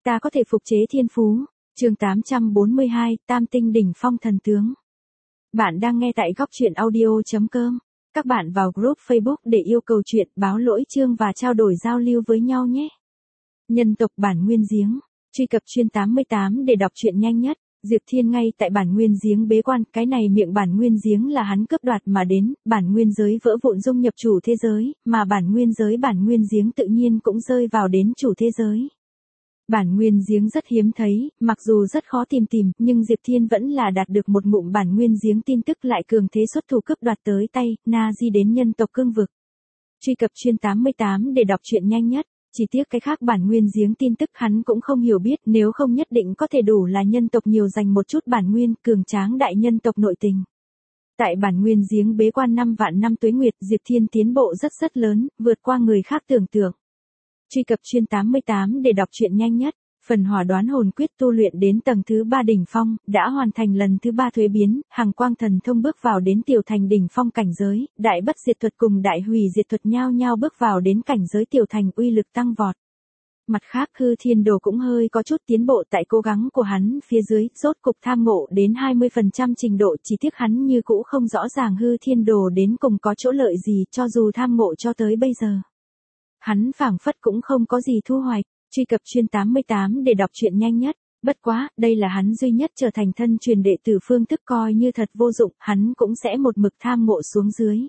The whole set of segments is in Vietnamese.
Ta có thể phục chế thiên phú. Chương 842, Tam tinh đỉnh phong thần tướng. Bạn đang nghe tại góc truyện audio.com. Các bạn vào group Facebook để yêu cầu chuyện, báo lỗi chương và trao đổi giao lưu với nhau nhé. Nhân tộc bản nguyên giếng. Truy cập chuyên 88 để đọc truyện nhanh nhất. Diệp Thiên ngay tại bản nguyên giếng bế quan, cái này miệng bản nguyên giếng là hắn cướp đoạt mà đến, bản nguyên giới vỡ vụn dung nhập chủ thế giới, mà bản nguyên giếng tự nhiên cũng rơi vào đến chủ thế giới. Bản nguyên giếng rất hiếm thấy, mặc dù rất khó tìm, nhưng Diệp Thiên vẫn là đạt được một ngụm bản nguyên giếng tin tức lại cường thế xuất thủ cướp đoạt tới tay, na di đến nhân tộc cương vực. Truy cập chuyên 88 để đọc truyện nhanh nhất. Chỉ tiếc cái khác bản nguyên giếng tin tức hắn cũng không hiểu biết, nếu không nhất định có thể đủ là nhân tộc nhiều dành một chút bản nguyên, cường tráng đại nhân tộc nội tình. Tại bản nguyên giếng bế quan 5 vạn năm tuế nguyệt, Diệp Thiên tiến bộ rất lớn, vượt qua người khác tưởng tượng. Truy cập chuyên 88 để đọc truyện nhanh nhất. Phần hỏa đoán hồn quyết tu luyện đến tầng thứ 3 đỉnh phong, đã hoàn thành lần thứ 3 thuế biến, hằng quang thần thông bước vào đến tiểu thành đỉnh phong cảnh giới, đại bất diệt thuật cùng đại hủy diệt thuật nhau nhau bước vào đến cảnh giới tiểu thành, uy lực tăng vọt. Mặt khác hư thiên đồ cũng hơi có chút tiến bộ tại cố gắng của hắn phía dưới, rốt cục tham ngộ đến 20% trình độ, chỉ tiếc hắn như cũ không rõ ràng hư thiên đồ đến cùng có chỗ lợi gì, cho dù tham ngộ cho tới bây giờ. Hắn phảng phất cũng không có gì thu hoạch. Truy cập chuyên 88 để đọc truyện nhanh nhất. Bất quá, đây là hắn duy nhất trở thành thân truyền đệ tử phương thức, coi như thật vô dụng, hắn cũng sẽ một mực tham ngộ xuống dưới.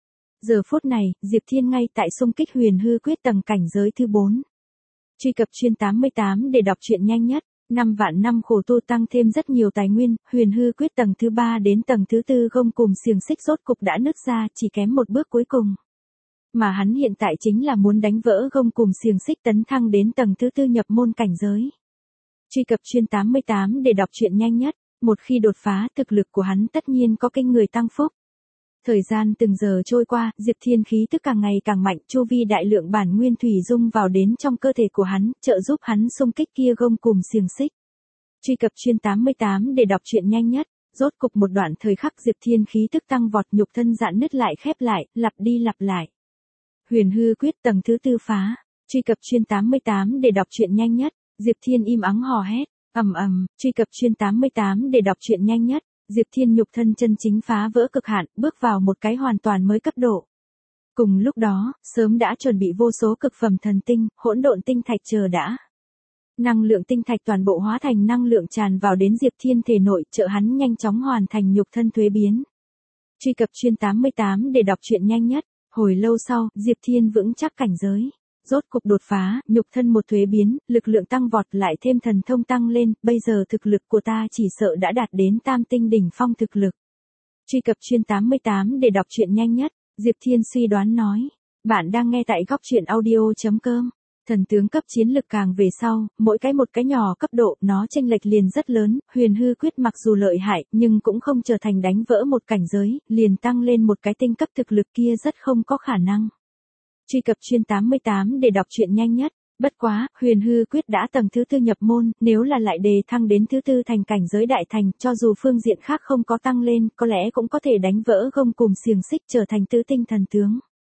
Giờ phút này, Diệp Thiên ngay tại xung kích huyền hư quyết tầng cảnh giới thứ 4. Truy cập chuyên 88 để đọc truyện nhanh nhất. 5 vạn năm khổ tu tăng thêm rất nhiều tài nguyên, huyền hư quyết tầng thứ 3 đến tầng thứ 4 gông cùm xiềng xích rốt cục đã nứt ra, chỉ kém một bước cuối cùng. Mà hắn hiện tại chính là muốn đánh vỡ gông cùm xiềng xích tấn thăng đến tầng thứ 4 nhập môn cảnh giới. Truy cập chuyên 88 để đọc truyện nhanh nhất. Một khi đột phá, thực lực của hắn tất nhiên có kinh người tăng phúc. Thời gian từng giờ trôi qua, Diệp Thiên khí tức càng ngày càng mạnh, chu vi đại lượng bản nguyên thủy dung vào đến trong cơ thể của hắn, trợ giúp hắn xung kích kia gông cùm xiềng xích. Truy cập chuyên 88 để đọc truyện nhanh nhất. Rốt cục một đoạn thời khắc Diệp Thiên khí tức tăng vọt, nhục thân giãn nứt lại khép lại, lặp đi lặp lại. Huyền hư quyết tầng thứ 4 phá. Truy cập chuyên 88 để đọc truyện nhanh nhất. Diệp Thiên im ắng hò hét, ầm. Truy cập chuyên 88 để đọc truyện nhanh nhất. Diệp Thiên nhục thân chân chính phá vỡ cực hạn, bước vào một cái hoàn toàn mới cấp độ. Cùng lúc đó, sớm đã chuẩn bị vô số cực phẩm thần tinh, hỗn độn tinh thạch chờ đã. Năng lượng tinh thạch toàn bộ hóa thành năng lượng tràn vào đến Diệp Thiên thể nội, trợ hắn nhanh chóng hoàn thành nhục thân thuế biến. Truy cập chuyên 88 để đọc truyện nhanh nhất. Hồi lâu sau, Diệp Thiên vững chắc cảnh giới. Rốt cục đột phá, nhục thân một thuế biến, lực lượng tăng vọt lại thêm thần thông tăng lên, bây giờ thực lực của ta chỉ sợ đã đạt đến tam tinh đỉnh phong thực lực. Truy cập chuyên 88 để đọc truyện nhanh nhất. Diệp Thiên suy đoán nói. Bạn đang nghe tại góc truyện audio.com. Thần tướng cấp chiến lực càng về sau, mỗi một cái nhỏ cấp độ, nó chênh lệch liền rất lớn, huyền hư quyết mặc dù lợi hại, nhưng cũng không trở thành đánh vỡ một cảnh giới, liền tăng lên một cái tinh cấp thực lực kia rất không có khả năng. Truy cập chuyên 88 để đọc truyện nhanh nhất. Bất quá, huyền hư quyết đã tầng thứ 4 nhập môn, nếu là lại đề thăng đến thứ 4 thành cảnh giới đại thành, cho dù phương diện khác không có tăng lên, có lẽ cũng có thể đánh vỡ gông cùm xiềng xích trở thành tứ tinh thần tướng.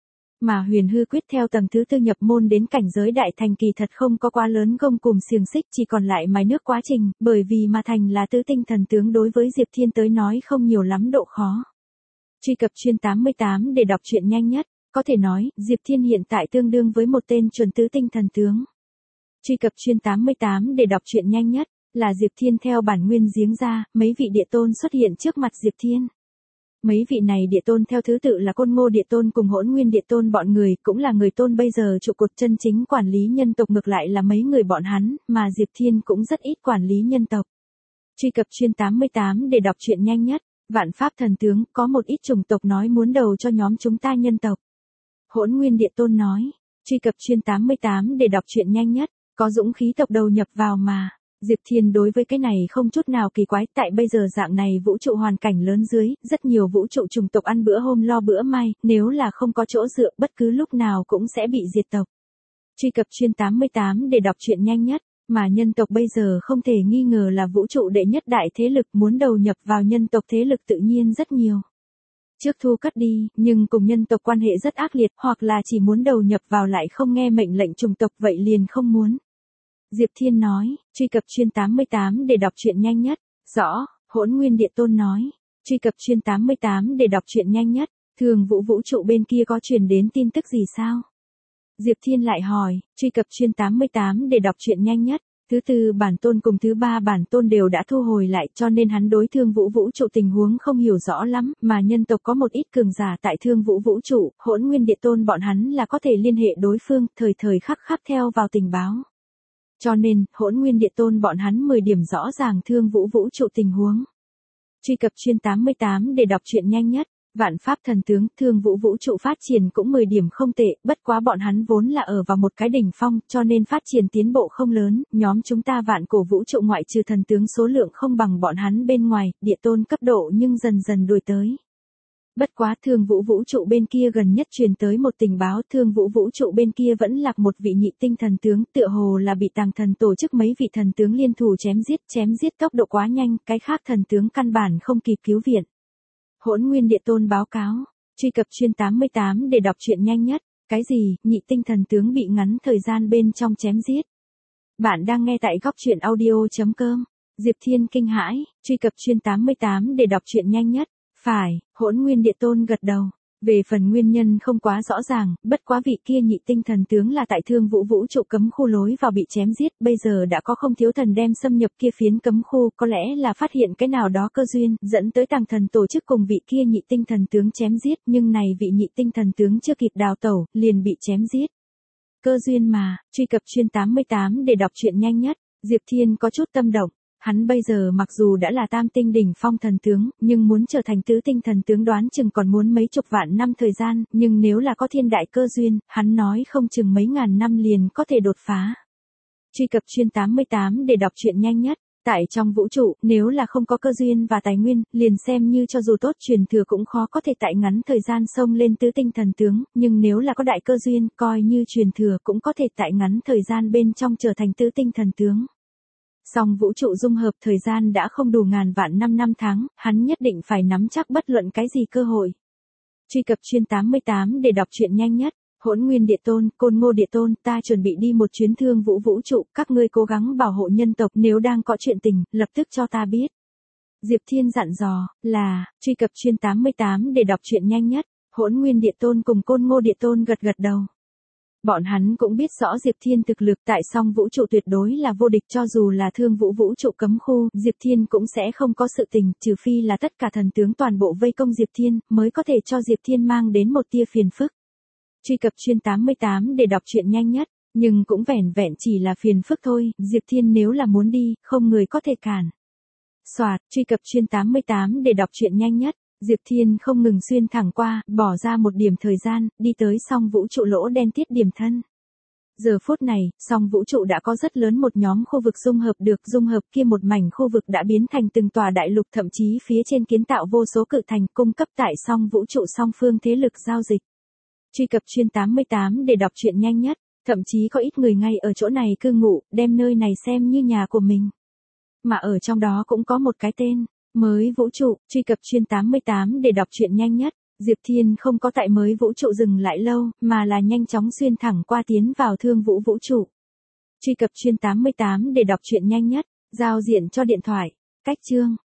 Mà huyền hư quyết theo tầng thứ 4 nhập môn đến cảnh giới đại thành kỳ thật không có quá lớn gông cùm xiềng xích, chỉ còn lại mài nước quá trình, bởi vì mà thành là tứ tinh thần tướng đối với Diệp Thiên tới nói không nhiều lắm độ khó. Truy cập chuyên 88 để đọc truyện nhanh nhất. Có thể nói, Diệp Thiên hiện tại tương đương với một tên chuẩn tứ tinh thần tướng. Truy cập chuyên 88 để đọc truyện nhanh nhất. Là Diệp Thiên theo bản nguyên giếng ra, mấy vị địa tôn xuất hiện trước mặt Diệp Thiên. Mấy vị này địa tôn theo thứ tự là Côn Ngô địa tôn cùng Hỗn Nguyên địa tôn, bọn người cũng là người tôn bây giờ trụ cột chân chính quản lý nhân tộc, ngược lại là mấy người bọn hắn, mà Diệp Thiên cũng rất ít quản lý nhân tộc. Truy cập chuyên 88 để đọc truyện nhanh nhất. Vạn pháp thần tướng, có một ít chủng tộc nói muốn đầu cho nhóm chúng ta nhân tộc. Hỗn Nguyên địa tôn nói. Truy cập chuyên 88 để đọc truyện nhanh nhất. Có dũng khí tộc đầu nhập vào mà. Diệp Thiên đối với cái này không chút nào kỳ quái, tại bây giờ dạng này vũ trụ hoàn cảnh lớn dưới, rất nhiều vũ trụ chủng tộc ăn bữa hôm lo bữa mai, nếu là không có chỗ dựa, bất cứ lúc nào cũng sẽ bị diệt tộc. Truy cập chuyên 88 để đọc truyện nhanh nhất. Mà nhân tộc bây giờ không thể nghi ngờ là vũ trụ đệ nhất đại thế lực, muốn đầu nhập vào nhân tộc thế lực tự nhiên rất nhiều. Trước thu cất đi, nhưng cùng nhân tộc quan hệ rất ác liệt, hoặc là chỉ muốn đầu nhập vào lại không nghe mệnh lệnh chủng tộc, vậy liền không muốn. Diệp Thiên nói, truy cập chuyên 88 để đọc truyện nhanh nhất. Rõ, Hỗn Nguyên Địa Tôn nói, truy cập chuyên 88 để đọc truyện nhanh nhất. Thường Vũ vũ trụ bên kia có truyền đến tin tức gì sao? Diệp Thiên lại hỏi, truy cập chuyên 88 để đọc truyện nhanh nhất. Thứ tư bản tôn cùng thứ ba bản tôn đều đã thu hồi lại, cho nên hắn đối Thương Vũ vũ trụ tình huống không hiểu rõ lắm, mà nhân tộc có một ít cường giả tại Thương Vũ vũ trụ, Hỗn Nguyên Địa Tôn bọn hắn là có thể liên hệ đối phương, thời thời khắc khắc theo vào tình báo. Cho nên, Hỗn Nguyên Địa Tôn bọn hắn 10 điểm rõ ràng Thương Vũ vũ trụ tình huống. Truy cập chuyên 88 để đọc truyện nhanh nhất. Vạn pháp thần tướng, Thương Vũ vũ trụ phát triển cũng 10 điểm không tệ, bất quá bọn hắn vốn là ở vào một cái đỉnh phong, cho nên phát triển tiến bộ không lớn, nhóm chúng ta vạn cổ vũ trụ ngoại trừ thần tướng số lượng không bằng bọn hắn bên ngoài, địa tôn cấp độ nhưng dần dần đuổi tới. Bất quá Thương Vũ vũ trụ bên kia gần nhất truyền tới một tình báo, Thương Vũ vũ trụ bên kia vẫn lạc một vị nhị tinh thần tướng, tựa hồ là bị Tàng Thần tổ chức mấy vị thần tướng liên thủ chém giết tốc độ quá nhanh, cái khác thần tướng căn bản không kịp cứu viện. Hỗn Nguyên Địa Tôn báo cáo, truy cập chuyên 88 để đọc truyện nhanh nhất. Cái gì, nhị tinh thần tướng bị ngắn thời gian bên trong chém giết? Bạn đang nghe tại góc truyện audio.com. Diệp Thiên kinh hãi, truy cập chuyên 88 để đọc truyện nhanh nhất. Phải, Hỗn Nguyên Địa Tôn gật đầu. Về phần nguyên nhân không quá rõ ràng, bất quá vị kia nhị tinh thần tướng là tại Thương Vũ vũ trụ cấm khu lối vào bị chém giết, bây giờ đã có không thiếu thần đem xâm nhập kia phiến cấm khu, có lẽ là phát hiện cái nào đó cơ duyên, dẫn tới Tàng Thần tổ chức cùng vị kia nhị tinh thần tướng chém giết, nhưng này vị nhị tinh thần tướng chưa kịp đào tẩu, liền bị chém giết. Cơ duyên mà, truy cập chuyên 88 để đọc truyện nhanh nhất. Diệp Thiên có chút tâm động. Hắn bây giờ mặc dù đã là tam tinh đỉnh phong thần tướng, nhưng muốn trở thành tứ tinh thần tướng đoán chừng còn muốn mấy chục vạn năm thời gian, nhưng nếu là có thiên đại cơ duyên, hắn nói không chừng mấy ngàn năm liền có thể đột phá. Truy cập chuyên 88 để đọc truyện nhanh nhất. Tại trong vũ trụ, nếu là không có cơ duyên và tài nguyên, liền xem như cho dù tốt truyền thừa cũng khó có thể tại ngắn thời gian xông lên tứ tinh thần tướng, nhưng nếu là có đại cơ duyên, coi như truyền thừa cũng có thể tại ngắn thời gian bên trong trở thành tứ tinh thần tướng. Song vũ trụ dung hợp thời gian đã không đủ ngàn vạn năm tháng, hắn nhất định phải nắm chắc bất luận cái gì cơ hội. Truy cập chuyên 88 để đọc truyện nhanh nhất. Hỗn Nguyên Địa Tôn, Côn Ngô Địa Tôn, ta chuẩn bị đi một chuyến Thương Vũ vũ trụ, các ngươi cố gắng bảo hộ nhân tộc, nếu đang có chuyện tình, lập tức cho ta biết. Diệp Thiên dặn dò, là, truy cập chuyên 88 để đọc truyện nhanh nhất. Hỗn Nguyên Địa Tôn cùng Côn Ngô Địa Tôn gật đầu. Bọn hắn cũng biết rõ Diệp Thiên thực lực tại song vũ trụ tuyệt đối là vô địch, cho dù là Thương Vũ vũ trụ cấm khu, Diệp Thiên cũng sẽ không có sự tình, trừ phi là tất cả thần tướng toàn bộ vây công Diệp Thiên, mới có thể cho Diệp Thiên mang đến một tia phiền phức. Truy cập chuyên 88 để đọc truyện nhanh nhất, nhưng cũng vẻn vẹn chỉ là phiền phức thôi, Diệp Thiên nếu là muốn đi, không người có thể cản. Soạt, truy cập chuyên 88 để đọc truyện nhanh nhất. Diệp Thiên không ngừng xuyên thẳng qua, bỏ ra một điểm thời gian, đi tới song vũ trụ lỗ đen tiết điểm thân. Giờ phút này, song vũ trụ đã có rất lớn một nhóm khu vực dung hợp kia một mảnh khu vực đã biến thành từng tòa đại lục, thậm chí phía trên kiến tạo vô số cự thành cung cấp tại song vũ trụ song phương thế lực giao dịch. Truy cập chuyên 88 để đọc truyện nhanh nhất, thậm chí có ít người ngay ở chỗ này cư ngụ, đem nơi này xem như nhà của mình. Mà ở trong đó cũng có một cái tên. Mới vũ trụ, truy cập chuyên 88 để đọc truyện nhanh nhất. Diệp Thiên không có tại mới vũ trụ dừng lại lâu, mà là nhanh chóng xuyên thẳng qua tiến vào Thương Vũ vũ trụ. Truy cập chuyên 88 để đọc truyện nhanh nhất. Giao diện cho điện thoại. Cách chương.